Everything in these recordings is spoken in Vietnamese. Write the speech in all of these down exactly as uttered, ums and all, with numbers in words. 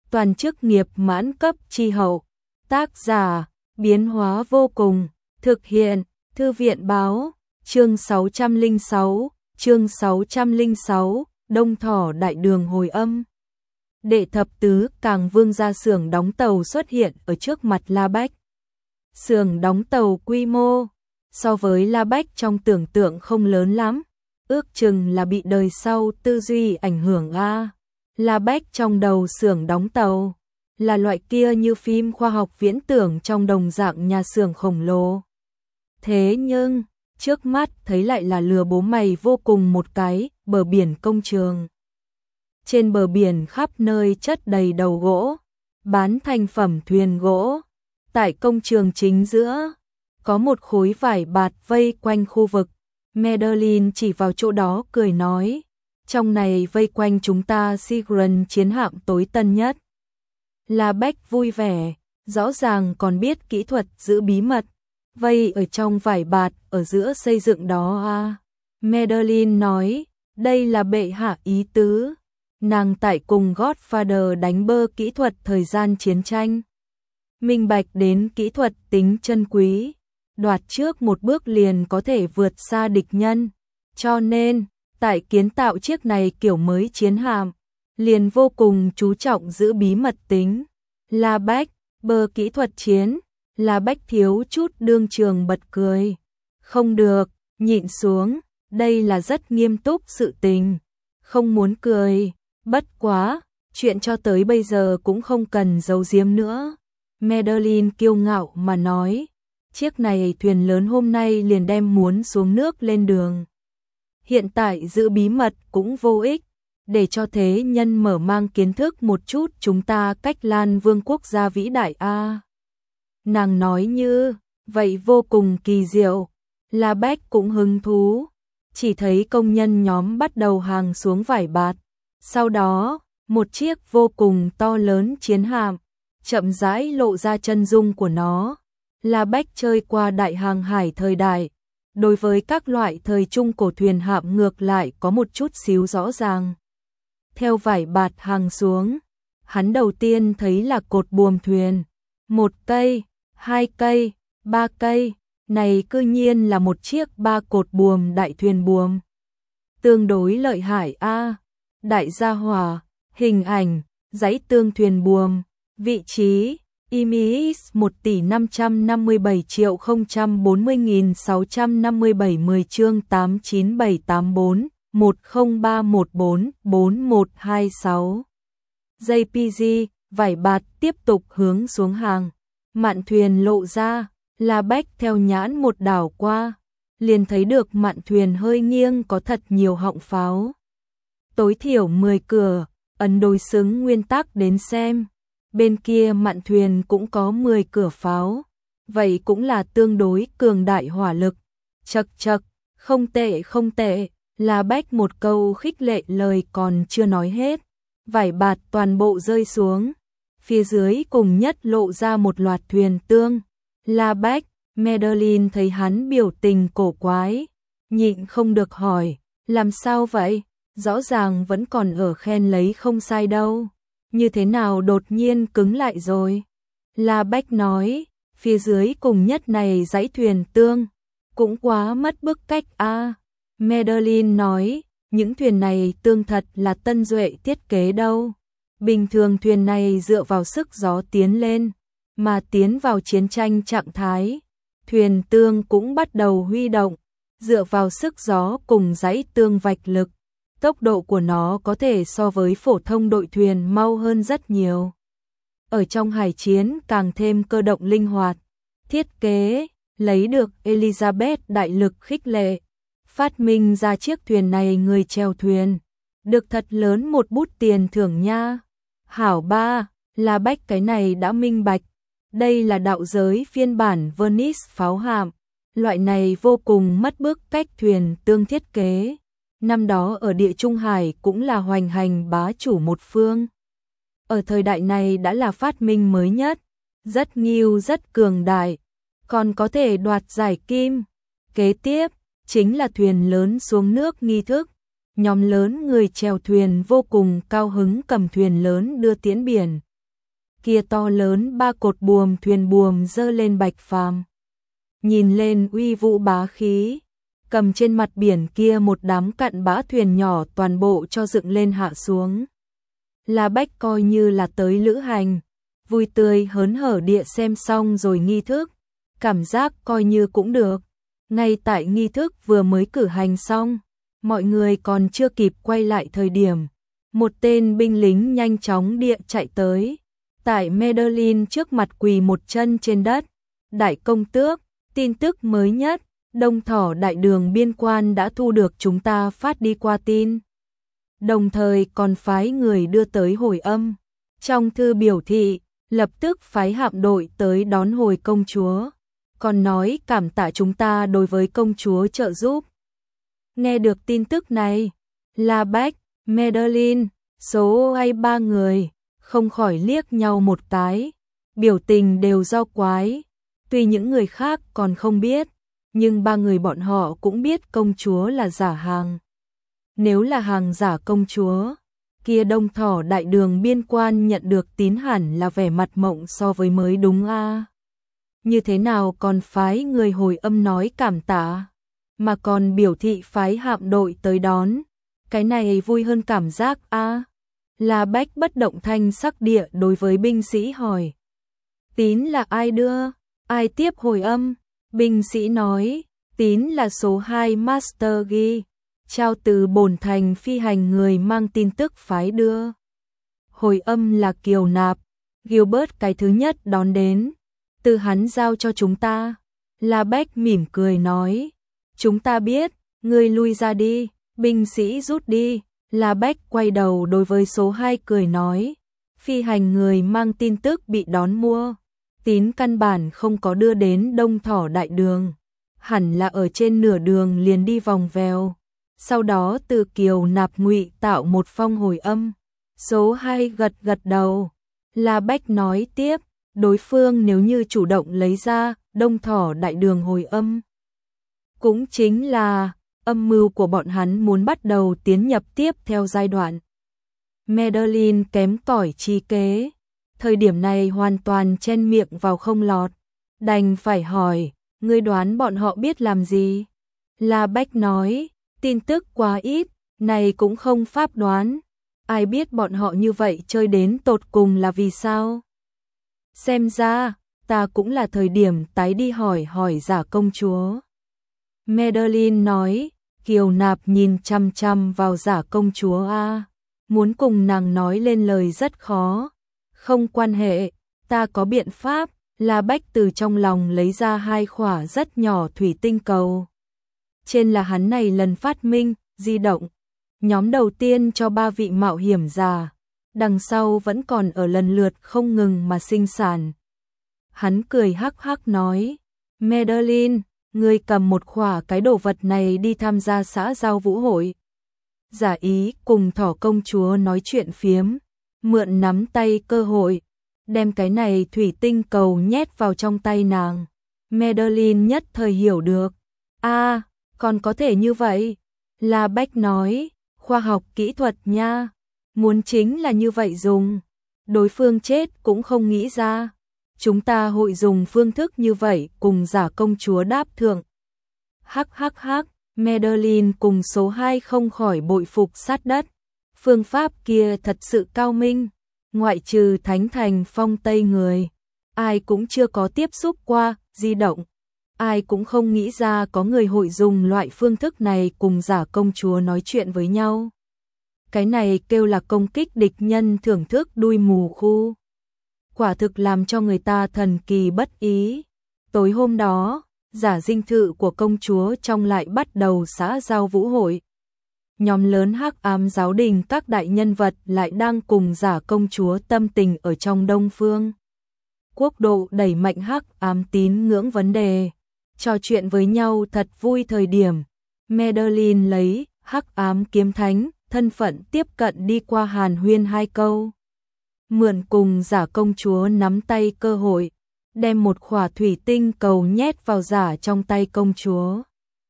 toàn chức nghiệp mãn cấp chi hậu. Tác giả, biến hóa vô cùng, thực hiện, Thư viện báo, chương sáu trăm lẻ sáu, chương sáu trăm lẻ sáu, Đông Thỏ Đại Đường hồi âm. Đệ thập tứ Càng Vương ra xưởng đóng tàu xuất hiện ở trước mặt La Bách. Xưởng đóng tàu quy mô, so với La Bách trong tưởng tượng không lớn lắm, ước chừng là bị đời sau tư duy ảnh hưởng a. La Bách trong đầu xưởng đóng tàu, là loại kia như phim khoa học viễn tưởng trong đồng dạng nhà xưởng khổng lồ. Thế nhưng, trước mắt thấy lại là lừa bố mày vô cùng một cái, bờ biển công trường. Trên bờ biển khắp nơi chất đầy đầu gỗ, bán thành phẩm thuyền gỗ. Tại công trường chính giữa, có một khối vải bạt vây quanh khu vực. Madeline chỉ vào chỗ đó cười nói, trong này vây quanh chúng ta Sigrun chiến hạm tối tân nhất. La Bách vui vẻ, rõ ràng còn biết kỹ thuật giữ bí mật, vây ở trong vải bạt ở giữa xây dựng đó à. Madeline nói, đây là bệ hạ ý tứ. Nàng tại cùng Godfather đánh bơ kỹ thuật thời gian chiến tranh. Minh bạch đến kỹ thuật tính chân quý, đoạt trước một bước liền có thể vượt xa địch nhân. Cho nên, tại kiến tạo chiếc này kiểu mới chiến hạm, liền vô cùng chú trọng giữ bí mật tính. La Bách, bơ kỹ thuật chiến, La Bách thiếu chút đương trường bật cười. Không được, nhịn xuống, đây là rất nghiêm túc sự tình. Không muốn cười, bất quá, chuyện cho tới bây giờ cũng không cần giấu giếm nữa. Madeline kiêu ngạo mà nói, chiếc này thuyền lớn hôm nay liền đem muốn xuống nước lên đường. Hiện tại giữ bí mật cũng vô ích, để cho thế nhân mở mang kiến thức một chút chúng ta cách Lan Vương quốc gia vĩ đại a. Nàng nói như, vậy vô cùng kỳ diệu, La Bách cũng hứng thú, chỉ thấy công nhân nhóm bắt đầu hàng xuống vải bạt. Sau đó, một chiếc vô cùng to lớn chiến hạm, chậm rãi lộ ra chân dung của nó. La Bách chơi qua đại hàng hải thời đại, đối với các loại thời trung cổ thuyền hạm ngược lại có một chút xíu rõ ràng. Theo vải bạt hàng xuống, hắn đầu tiên thấy là cột buồm thuyền, một cây, hai cây, ba cây, này cư nhiên là một chiếc ba cột buồm đại thuyền buồm. Tương đối lợi hại a. Đại gia hỏa, hình ảnh, dãy tương thuyền buồm, vị trí, i em i ét một tỷ năm trăm năm mươi bảy triệu không trăm bốn mươi nghìn sáu trăm năm mươi bảy mười chương tám chín bảy tám bốn, một không ba một bốn, bốn một hai sáu. gi pê giê, vải bạt tiếp tục hướng xuống hàng. Mạn thuyền lộ ra, La Bách theo nhãn một đảo qua, liền thấy được mạn thuyền hơi nghiêng có thật nhiều họng pháo. Tối thiểu mười cửa, ấn đối xứng nguyên tắc đến xem. Bên kia mạn thuyền cũng có mười cửa pháo, vậy cũng là tương đối cường đại hỏa lực. Chậc chậc, không tệ không tệ, La Bách một câu khích lệ lời còn chưa nói hết. Vải bạt toàn bộ rơi xuống, phía dưới cùng nhất lộ ra một loạt thuyền tương. La Bách, Madeline thấy hắn biểu tình cổ quái, nhịn không được hỏi, làm sao vậy? Rõ ràng vẫn còn ở khen lấy không sai đâu. Như thế nào đột nhiên cứng lại rồi? La Bách nói, phía dưới cùng nhất này dãy thuyền tương, cũng quá mất bức cách a. À. Madeline nói, những thuyền này tương thật là Tân Duệ thiết kế đâu. Bình thường thuyền này dựa vào sức gió tiến lên, mà tiến vào chiến tranh trạng thái. Thuyền tương cũng bắt đầu huy động, dựa vào sức gió cùng dãy tương vạch lực. Tốc độ của nó có thể so với phổ thông đội thuyền mau hơn rất nhiều. Ở trong hải chiến càng thêm cơ động linh hoạt. Thiết kế, lấy được Elizabeth đại lực khích lệ. Phát minh ra chiếc thuyền này người chèo thuyền. Được thật lớn một bút tiền thưởng nha. Hảo ba, La Bách cái này đã minh bạch. Đây là đạo giới phiên bản Venice pháo hạm. Loại này vô cùng mất bức cách thuyền tương thiết kế. Năm đó ở địa Trung Hải cũng là hoành hành bá chủ một phương. Ở thời đại này đã là phát minh mới nhất, rất nghiêu rất cường đại, còn có thể đoạt giải kim. Kế tiếp, chính là thuyền lớn xuống nước nghi thức. Nhóm lớn người chèo thuyền vô cùng cao hứng cầm thuyền lớn đưa tiến biển, kia to lớn ba cột buồm thuyền buồm dơ lên bạch phàm. Nhìn lên uy vũ bá khí, cầm trên mặt biển kia một đám cặn bã thuyền nhỏ toàn bộ cho dựng lên hạ xuống. La Bách coi như là tới lữ hành, vui tươi hớn hở địa xem xong rồi nghi thức, cảm giác coi như cũng được. Ngay tại nghi thức vừa mới cử hành xong, mọi người còn chưa kịp quay lại thời điểm, một tên binh lính nhanh chóng địa chạy tới, tại Medellin trước mặt quỳ một chân trên đất. Đại công tước, tin tức mới nhất, Đông Thỏ đại đường biên quan đã thu được chúng ta phát đi qua tin. Đồng thời còn phái người đưa tới hồi âm. Trong thư biểu thị, lập tức phái hạm đội tới đón hồi công chúa. Còn nói cảm tạ chúng ta đối với công chúa trợ giúp. Nghe được tin tức này, La Bách, Medellin, số hay ba người, không khỏi liếc nhau một cái, biểu tình đều do quái. Tuy những người khác còn không biết, nhưng ba người bọn họ cũng biết công chúa là giả hàng. Nếu là hàng giả công chúa, kia Đông Thỏ đại đường biên quan nhận được tín hẳn là vẻ mặt mộng so với mới đúng a. À. Như thế nào còn phái người hồi âm nói cảm tạ, mà còn biểu thị phái hạm đội tới đón, cái này vui hơn cảm giác a. À. La Bách bất động thanh sắc địa đối với binh sĩ hỏi. Tín là ai đưa, ai tiếp hồi âm? Binh sĩ nói, tín là số hai Master Ghi, trao từ bổn thành phi hành người mang tin tức phái đưa. Hồi âm là Kiều Nạp, Gilbert cái thứ nhất đón đến, từ hắn giao cho chúng ta. La Bách mỉm cười nói, chúng ta biết, ngươi lui ra đi. Binh sĩ rút đi. La Bách quay đầu đối với số hai cười nói, phi hành người mang tin tức bị đón mua, tín căn bản không có đưa đến Đông Thỏ đại đường, hẳn là ở trên nửa đường liền đi vòng vèo, sau đó từ Kiều Nạp ngụy tạo một phong hồi âm. Số hai gật gật đầu. La Bách nói tiếp, đối phương nếu như chủ động lấy ra Đông Thỏ đại đường hồi âm, cũng chính là âm mưu của bọn hắn muốn bắt đầu tiến nhập tiếp theo giai đoạn. Medellin kém cỏi trí kế, thời điểm này hoàn toàn chen miệng vào không lọt, đành phải hỏi, ngươi đoán bọn họ biết làm gì? La Bách nói, tin tức quá ít, này cũng không pháp đoán, ai biết bọn họ như vậy chơi đến tột cùng là vì sao? Xem ra, ta cũng là thời điểm tái đi hỏi hỏi giả công chúa. Medellin nói, Kiều Nạp nhìn chăm chăm vào giả công chúa a, muốn cùng nàng nói lên lời rất khó. Không quan hệ, ta có biện pháp. La Bách từ trong lòng lấy ra hai khỏa rất nhỏ thủy tinh cầu. Trên là hắn này lần phát minh, di động. Nhóm đầu tiên cho ba vị mạo hiểm giả, đằng sau vẫn còn ở lần lượt không ngừng mà sinh sản. Hắn cười hắc hắc nói, Medellin, ngươi cầm một khỏa cái đồ vật này đi tham gia xã giao vũ hội. Giả ý cùng Thỏ công chúa nói chuyện phiếm, mượn nắm tay cơ hội, đem cái này thủy tinh cầu nhét vào trong tay nàng. Medellin nhất thời hiểu được. A, à, còn có thể như vậy. La Bách nói, khoa học kỹ thuật nha, muốn chính là như vậy dùng. Đối phương chết cũng không nghĩ ra. Chúng ta hội dùng phương thức như vậy cùng giả công chúa đáp thượng. Hắc hắc hắc, Medellin cùng số hai không khỏi bội phục sát đất. Phương pháp kia thật sự cao minh, ngoại trừ Thánh Thành Phong Tây người, ai cũng chưa có tiếp xúc qua di động, ai cũng không nghĩ ra có người hội dùng loại phương thức này cùng giả công chúa nói chuyện với nhau. Cái này kêu là công kích địch nhân thưởng thức đuôi mù khu. Quả thực làm cho người ta thần kỳ bất ý. Tối hôm đó, giả dinh thự của công chúa trong lại bắt đầu xã giao vũ hội. Nhóm lớn hắc ám giáo đình các đại nhân vật lại đang cùng giả công chúa tâm tình ở trong Đông Phương Quốc độ đẩy mạnh hắc ám tín ngưỡng vấn đề, trò chuyện với nhau thật vui. Thời điểm Medellin lấy hắc ám kiếm thánh thân phận tiếp cận đi qua hàn huyên hai câu, mượn cùng giả công chúa nắm tay cơ hội, đem một khỏa thủy tinh cầu nhét vào giả trong tay công chúa.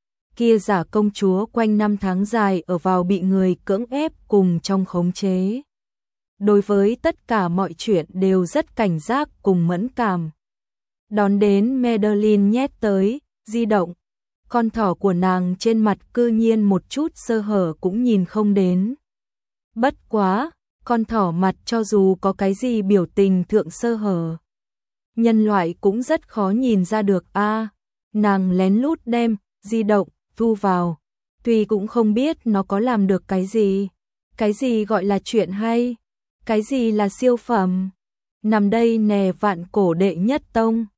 Kia giả công chúa quanh năm tháng dài ở vào bị người cưỡng ép cùng trong khống chế. đối với tất cả mọi chuyện đều rất cảnh giác cùng mẫn cảm. Đón đến Madeline nhét tới di động, con thỏ của nàng trên mặt cư nhiên một chút sơ hở cũng nhìn không đến. Bất quá, con thỏ mặt cho dù có cái gì biểu tình thượng sơ hở, nhân loại cũng rất khó nhìn ra được a. À, nàng lén lút đem di động thu vào, tuy cũng không biết nó có làm được cái gì, cái gì gọi là chuyện hay, cái gì là siêu phẩm. Nằm đây nè vạn cổ đệ nhất tông.